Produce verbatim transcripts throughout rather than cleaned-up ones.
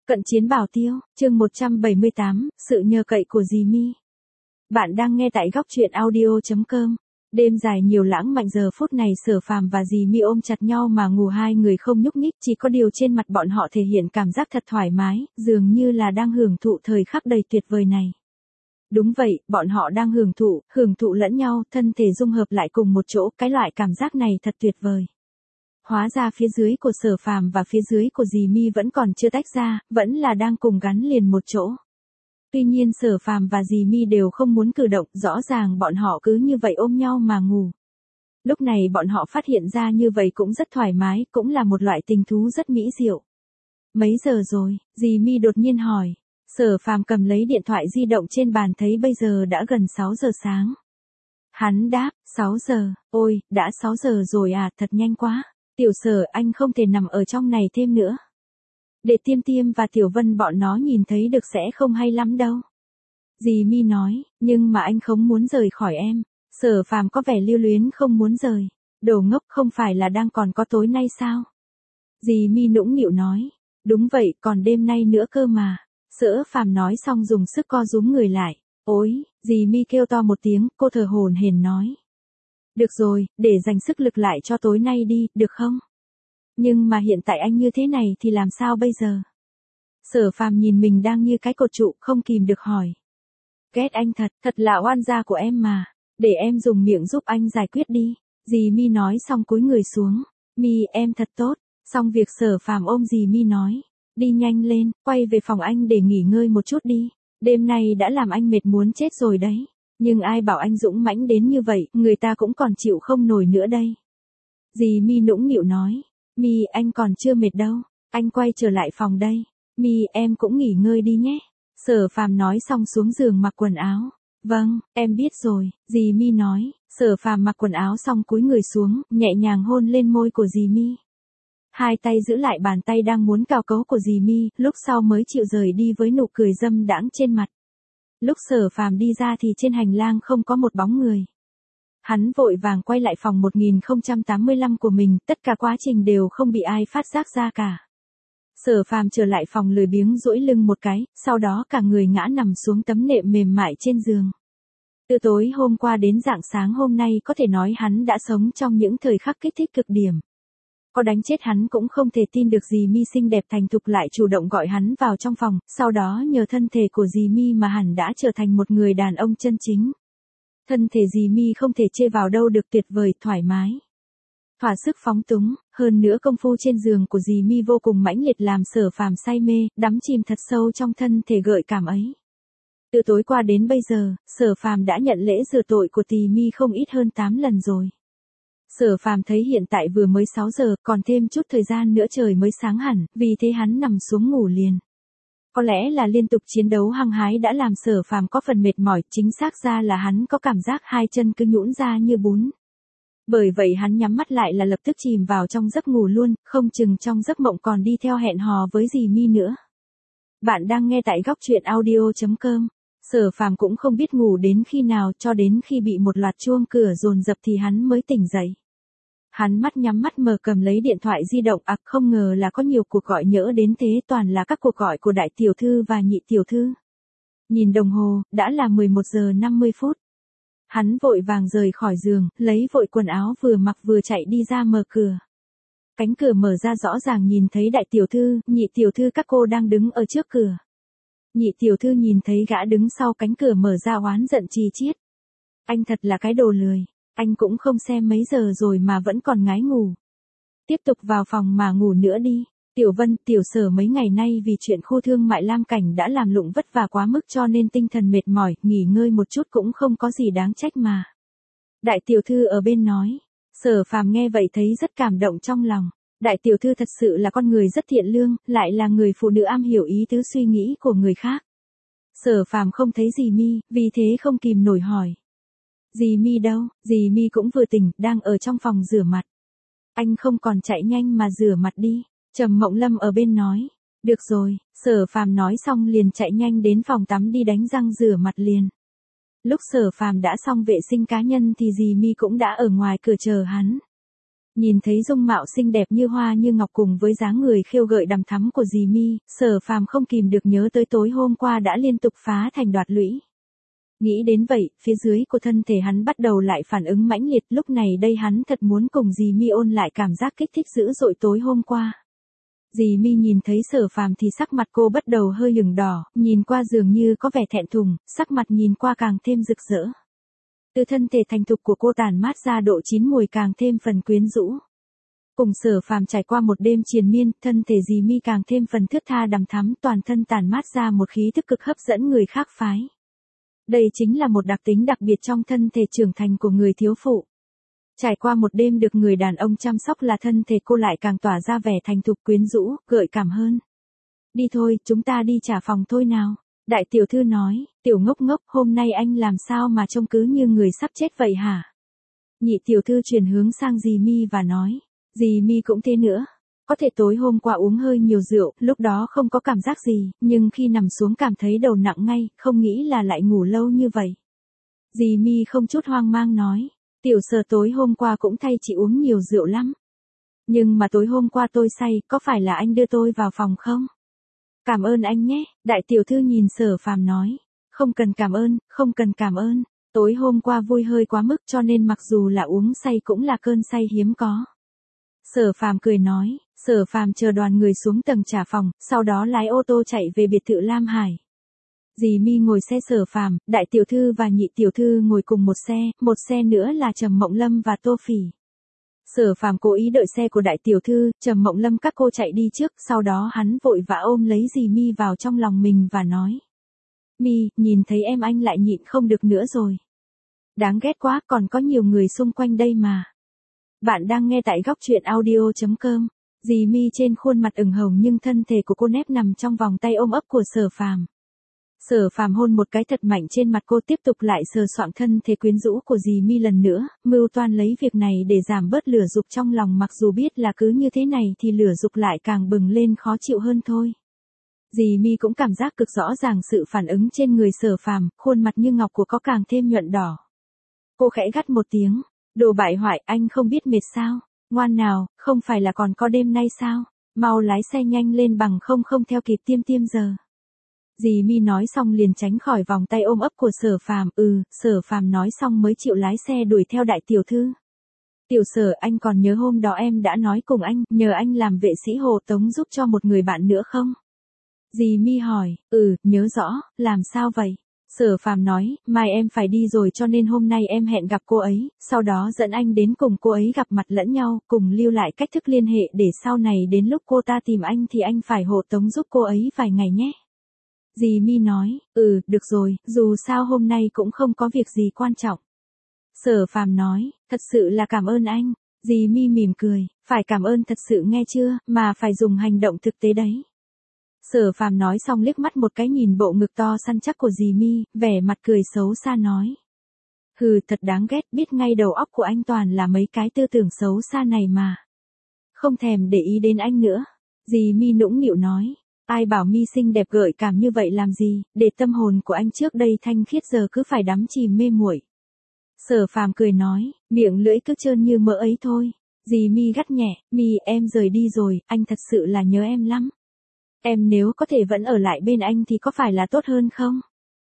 Cận chiến bảo tiêu, chương một trăm bảy mươi tám, sự nhờ cậy của dì Mi. Bạn đang nghe tại góc truyện audio chấm com. Đêm dài nhiều lãng mạn, giờ phút này Sở Phàm và dì Mi ôm chặt nhau mà ngủ, hai người không nhúc nhích, chỉ có điều trên mặt bọn họ thể hiện cảm giác thật thoải mái, dường như là đang hưởng thụ thời khắc đầy tuyệt vời này. Đúng vậy, bọn họ đang hưởng thụ, hưởng thụ lẫn nhau, thân thể dung hợp lại cùng một chỗ, cái loại cảm giác này thật tuyệt vời. Hóa ra phía dưới của Sở Phàm và phía dưới của dì Mi vẫn còn chưa tách ra, vẫn là đang cùng gắn liền một chỗ. Tuy nhiên Sở Phàm và dì Mi đều không muốn cử động, rõ ràng bọn họ cứ như vậy ôm nhau mà ngủ. Lúc này bọn họ phát hiện ra như vậy cũng rất thoải mái, cũng là một loại tình thú rất mỹ diệu. Mấy giờ rồi? Dì Mi đột nhiên hỏi. Sở Phàm cầm lấy điện thoại di động trên bàn, thấy bây giờ đã gần sáu giờ sáng. Hắn đáp, sáu giờ, ôi, đã sáu giờ rồi à, thật nhanh quá. Tiểu Sở, anh không thể nằm ở trong này thêm nữa. Để Tiêm Tiêm và Tiểu Vân bọn nó nhìn thấy được sẽ không hay lắm đâu. Dì Mi nói, nhưng mà anh không muốn rời khỏi em. Sở Phàm có vẻ lưu luyến không muốn rời. Đồ ngốc, không phải là đang còn có tối nay sao? Dì Mi nũng nịu nói, đúng vậy, còn đêm nay nữa cơ mà. Sở Phàm nói xong dùng sức co rúm người lại. Ôi, dì Mi kêu to một tiếng, cô thở hổn hển nói. Được rồi, để dành sức lực lại cho tối nay đi, được không? Nhưng mà hiện tại anh như thế này thì làm sao bây giờ? Sở Phàm nhìn mình đang như cái cột trụ, không kìm được hỏi. Ghét anh thật, thật là oan gia của em mà. Để em dùng miệng giúp anh giải quyết đi. Dì Mi nói xong cúi người xuống. Mi, em thật tốt. Xong việc Sở Phàm ôm dì Mi nói. Đi nhanh lên, quay về phòng anh để nghỉ ngơi một chút đi. Đêm nay đã làm anh mệt muốn chết rồi đấy. Nhưng ai bảo anh dũng mãnh đến như vậy, người ta cũng còn chịu không nổi nữa đây. Dì Mi nũng nịu nói. Mi, anh còn chưa mệt đâu. Anh quay trở lại phòng đây. Mi, em cũng nghỉ ngơi đi nhé. Sở Phàm nói xong xuống giường mặc quần áo. Vâng, em biết rồi, dì Mi nói. Sở Phàm mặc quần áo xong cúi người xuống, nhẹ nhàng hôn lên môi của dì Mi. Hai tay giữ lại bàn tay đang muốn cào cấu của dì Mi, lúc sau mới chịu rời đi với nụ cười dâm đãng trên mặt. Lúc Sở Phàm đi ra thì trên hành lang không có một bóng người. Hắn vội vàng quay lại phòng một nghìn không trăm tám mươi lăm của mình, tất cả quá trình đều không bị ai phát giác ra cả. Sở Phàm trở lại phòng lười biếng duỗi lưng một cái, sau đó cả người ngã nằm xuống tấm nệm mềm mại trên giường. Từ tối hôm qua đến rạng sáng hôm nay có thể nói hắn đã sống trong những thời khắc kích thích cực điểm. Có đánh chết hắn cũng không thể tin được dì Mi xinh đẹp thành thục lại chủ động gọi hắn vào trong phòng, sau đó nhờ thân thể của dì Mi mà hắn đã trở thành một người đàn ông chân chính. Thân thể dì Mi không thể chê vào đâu được, tuyệt vời, thoải mái. Thỏa sức phóng túng, hơn nữa công phu trên giường của dì Mi vô cùng mãnh liệt làm Sở Phàm say mê, đắm chìm thật sâu trong thân thể gợi cảm ấy. Từ tối qua đến bây giờ, Sở Phàm đã nhận lễ rửa tội của dì Mi không ít hơn tám lần rồi. Sở Phàm thấy hiện tại vừa mới sáu giờ, còn thêm chút thời gian nữa trời mới sáng hẳn, vì thế hắn nằm xuống ngủ liền. Có lẽ là liên tục chiến đấu hăng hái đã làm Sở Phàm có phần mệt mỏi, chính xác ra là hắn có cảm giác hai chân cứ nhũn ra như bún. Bởi vậy hắn nhắm mắt lại là lập tức chìm vào trong giấc ngủ luôn, không chừng trong giấc mộng còn đi theo hẹn hò với dì Mi nữa. Bạn đang nghe tại góc truyện audio chấm com. Sở Phàm cũng không biết ngủ đến khi nào, cho đến khi bị một loạt chuông cửa dồn dập thì hắn mới tỉnh dậy. Hắn mắt nhắm mắt mờ cầm lấy điện thoại di động, ặc à, không ngờ là có nhiều cuộc gọi nhỡ đến thế, toàn là các cuộc gọi của đại tiểu thư và nhị tiểu thư. Nhìn đồng hồ, đã là mười một giờ năm mươi phút. Hắn vội vàng rời khỏi giường, lấy vội quần áo vừa mặc vừa chạy đi ra mở cửa. Cánh cửa mở ra rõ ràng nhìn thấy đại tiểu thư, nhị tiểu thư các cô đang đứng ở trước cửa. Nhị tiểu thư nhìn thấy gã đứng sau cánh cửa mở ra oán giận chi chiết. Anh thật là cái đồ lười. Anh cũng không xem mấy giờ rồi mà vẫn còn ngái ngủ. Tiếp tục vào phòng mà ngủ nữa đi. Tiểu Vân, Tiểu Sở mấy ngày nay vì chuyện khu thương mại Lam Cảnh đã làm lụng vất vả quá mức cho nên tinh thần mệt mỏi, nghỉ ngơi một chút cũng không có gì đáng trách mà. Đại tiểu thư ở bên nói. Sở Phàm nghe vậy thấy rất cảm động trong lòng. Đại tiểu thư thật sự là con người rất thiện lương, lại là người phụ nữ am hiểu ý tứ suy nghĩ của người khác. Sở Phàm không thấy dì Mi, vì thế không kìm nổi hỏi. Dì Mi đâu? Dì Mi cũng vừa tỉnh, đang ở trong phòng rửa mặt. Anh không còn chạy nhanh mà rửa mặt đi. Trầm Mộng Lâm ở bên nói. Được rồi, Sở Phàm nói xong liền chạy nhanh đến phòng tắm đi đánh răng rửa mặt liền. Lúc Sở Phàm đã xong vệ sinh cá nhân thì dì Mi cũng đã ở ngoài cửa chờ hắn. Nhìn thấy dung mạo xinh đẹp như hoa như ngọc cùng với dáng người khêu gợi đằm thắm của dì Mi, Sở Phàm không kìm được nhớ tới tối hôm qua đã liên tục phá thành đoạt lũy. Nghĩ đến vậy, phía dưới của thân thể hắn bắt đầu lại phản ứng mãnh liệt, lúc này đây hắn thật muốn cùng dì Mi ôn lại cảm giác kích thích dữ dội tối hôm qua. Dì Mi nhìn thấy Sở Phàm thì sắc mặt cô bắt đầu hơi ửng đỏ, nhìn qua dường như có vẻ thẹn thùng, sắc mặt nhìn qua càng thêm rực rỡ. Từ thân thể thành thục của cô tản mát ra độ chín mùi càng thêm phần quyến rũ. Cùng Sở Phàm trải qua một đêm triền miên, thân thể dì Mi càng thêm phần thướt tha đằm thắm, toàn thân tản mát ra một khí thức cực hấp dẫn người khác phái. Đây chính là một đặc tính đặc biệt trong thân thể trưởng thành của người thiếu phụ. Trải qua một đêm được người đàn ông chăm sóc là thân thể cô lại càng tỏa ra vẻ thành thục quyến rũ, gợi cảm hơn. Đi thôi, chúng ta đi trả phòng thôi nào. Đại tiểu thư nói, tiểu ngốc ngốc, hôm nay anh làm sao mà trông cứ như người sắp chết vậy hả? Nhị tiểu thư chuyển hướng sang dì Mi và nói, dì Mi cũng thế nữa. Có thể tối hôm qua uống hơi nhiều rượu, lúc đó không có cảm giác gì, nhưng khi nằm xuống cảm thấy đầu nặng ngay, không nghĩ là lại ngủ lâu như vậy. Dì Mi không chút hoang mang nói, tiểu Sở tối hôm qua cũng thay chị uống nhiều rượu lắm. Nhưng mà tối hôm qua tôi say, có phải là anh đưa tôi vào phòng không? Cảm ơn anh nhé, đại tiểu thư nhìn Sở Phàm nói, không cần cảm ơn, không cần cảm ơn, tối hôm qua vui hơi quá mức cho nên mặc dù là uống say cũng là cơn say hiếm có. Sở Phàm cười nói, Sở Phàm chờ đoàn người xuống tầng trả phòng, sau đó lái ô tô chạy về biệt thự Lam Hải. Dì Mi ngồi xe Sở Phàm, đại tiểu thư và nhị tiểu thư ngồi cùng một xe, một xe nữa là Trầm Mộng Lâm và Tô Phỉ. Sở Phàm cố ý đợi xe của đại tiểu thư, Trầm Mộng Lâm các cô chạy đi trước, sau đó hắn vội vã ôm lấy dì Mi vào trong lòng mình và nói. Mi, nhìn thấy em anh lại nhịn không được nữa rồi. Đáng ghét quá, còn có nhiều người xung quanh đây mà. Bạn đang nghe tại góc truyện audio chấm com. Dì Mi trên khuôn mặt ửng hồng nhưng thân thể của cô nép nằm trong vòng tay ôm ấp của Sở Phàm. Sở Phàm hôn một cái thật mạnh trên mặt cô, tiếp tục lại sờ soạng thân thể quyến rũ của dì Mi lần nữa, mưu toan lấy việc này để giảm bớt lửa dục trong lòng, mặc dù biết là cứ như thế này thì lửa dục lại càng bừng lên khó chịu hơn thôi. Dì Mi cũng cảm giác cực rõ ràng sự phản ứng trên người Sở Phàm, khuôn mặt như ngọc của có càng thêm nhuận đỏ. Cô khẽ gắt một tiếng, đồ bại hoại, anh không biết mệt sao? Ngoan nào, không phải là còn có đêm nay sao? Mau lái xe nhanh lên bằng không không theo kịp tiêm tiêm giờ. Dì Mi nói xong liền tránh khỏi vòng tay ôm ấp của Sở Phàm, ừ, Sở Phàm nói xong mới chịu lái xe đuổi theo đại tiểu thư. Tiểu Sở, anh còn nhớ hôm đó em đã nói cùng anh, nhờ anh làm vệ sĩ hộ tống giúp cho một người bạn nữa không? Dì Mi hỏi, ừ, nhớ rõ, làm sao vậy? Sở Phàm nói, mai em phải đi rồi cho nên hôm nay em hẹn gặp cô ấy, sau đó dẫn anh đến cùng cô ấy gặp mặt lẫn nhau, cùng lưu lại cách thức liên hệ để sau này đến lúc cô ta tìm anh thì anh phải hộ tống giúp cô ấy vài ngày nhé. Dì Mi nói, ừ, được rồi, dù sao hôm nay cũng không có việc gì quan trọng. Sở Phàm nói, thật sự là cảm ơn anh. Dì Mi mỉm cười, phải cảm ơn thật sự nghe chưa, mà phải dùng hành động thực tế đấy. Sở Phàm nói xong liếc mắt một cái nhìn bộ ngực to săn chắc của dì Mi, vẻ mặt cười xấu xa nói. Hừ, thật đáng ghét, biết ngay đầu óc của anh toàn là mấy cái tư tưởng xấu xa này mà. Không thèm để ý đến anh nữa. Dì Mi nũng nịu nói. Ai bảo Mi xinh đẹp gợi cảm như vậy làm gì, để tâm hồn của anh trước đây thanh khiết giờ cứ phải đắm chìm mê muội. Sở Phàm cười nói, miệng lưỡi cứ trơn như mỡ ấy thôi. Dì Mi gắt nhẹ, Mi em rời đi rồi, anh thật sự là nhớ em lắm. Em nếu có thể vẫn ở lại bên anh thì có phải là tốt hơn không?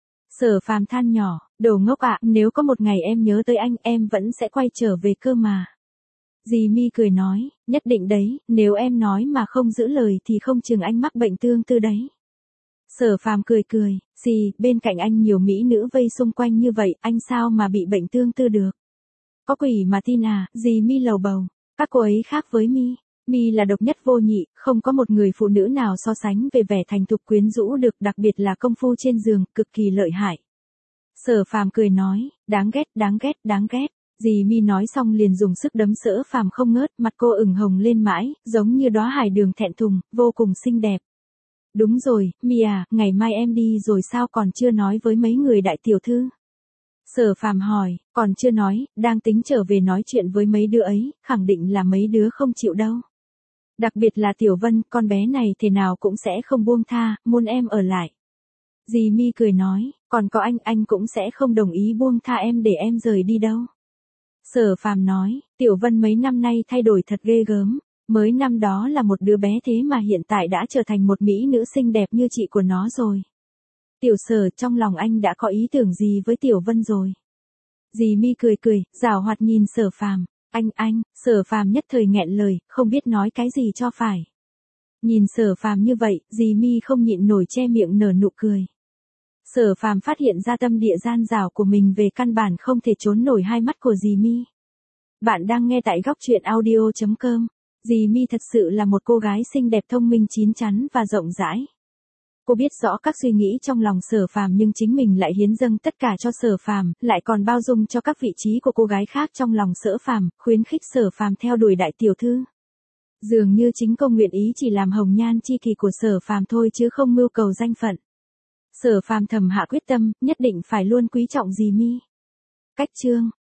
Sở Phàm than nhỏ, đồ ngốc ạ, nếu có một ngày em nhớ tới anh em vẫn sẽ quay trở về cơ mà. Dì Mi cười nói, nhất định đấy, nếu em nói mà không giữ lời thì không chừng anh mắc bệnh tương tư đấy. Sở Phàm cười cười, dì, bên cạnh anh nhiều mỹ nữ vây xung quanh như vậy, anh sao mà bị bệnh tương tư được? Có quỷ mà tin à, dì Mi lầu bầu, các cô ấy khác với Mi. Mi là độc nhất vô nhị, không có một người phụ nữ nào so sánh về vẻ thành thục quyến rũ được, đặc biệt là công phu trên giường, cực kỳ lợi hại. Sở Phàm cười nói, đáng ghét, đáng ghét, đáng ghét. Dì Mi nói xong liền dùng sức đấm Sở Phàm không ngớt, mặt cô ửng hồng lên mãi, giống như đóa hải đường thẹn thùng, vô cùng xinh đẹp. Đúng rồi, Mi à, ngày mai em đi rồi sao còn chưa nói với mấy người đại tiểu thư? Sở Phàm hỏi, còn chưa nói, đang tính trở về nói chuyện với mấy đứa ấy, khẳng định là mấy đứa không chịu đâu. Đặc biệt là Tiểu Vân, con bé này thế nào cũng sẽ không buông tha, muốn em ở lại. Dì Mi cười nói, còn có anh, anh cũng sẽ không đồng ý buông tha em để em rời đi đâu. Sở Phàm nói, Tiểu Vân mấy năm nay thay đổi thật ghê gớm, mới năm đó là một đứa bé thế mà hiện tại đã trở thành một mỹ nữ xinh đẹp như chị của nó rồi. Tiểu Sở, trong lòng anh đã có ý tưởng gì với Tiểu Vân rồi? Dì Mi cười cười, giảo hoạt nhìn Sở Phàm, anh anh, Sở Phàm nhất thời nghẹn lời, không biết nói cái gì cho phải. Nhìn Sở Phàm như vậy, dì Mi không nhịn nổi che miệng nở nụ cười. Sở Phàm phát hiện ra tâm địa gian dảo của mình về căn bản không thể trốn nổi hai mắt của dì Mi. Bạn đang nghe tại góc truyện audio chấm com. Dì Mi thật sự là một cô gái xinh đẹp, thông minh, chín chắn và rộng rãi. Cô biết rõ các suy nghĩ trong lòng Sở Phàm nhưng chính mình lại hiến dâng tất cả cho Sở Phàm, lại còn bao dung cho các vị trí của cô gái khác trong lòng Sở Phàm, khuyến khích Sở Phàm theo đuổi đại tiểu thư. Dường như chính cô nguyện ý chỉ làm hồng nhan chi kỷ của Sở Phàm thôi chứ không mưu cầu danh phận. Sở Phàm thầm hạ quyết tâm, nhất định phải luôn quý trọng dì Mi. Cách chương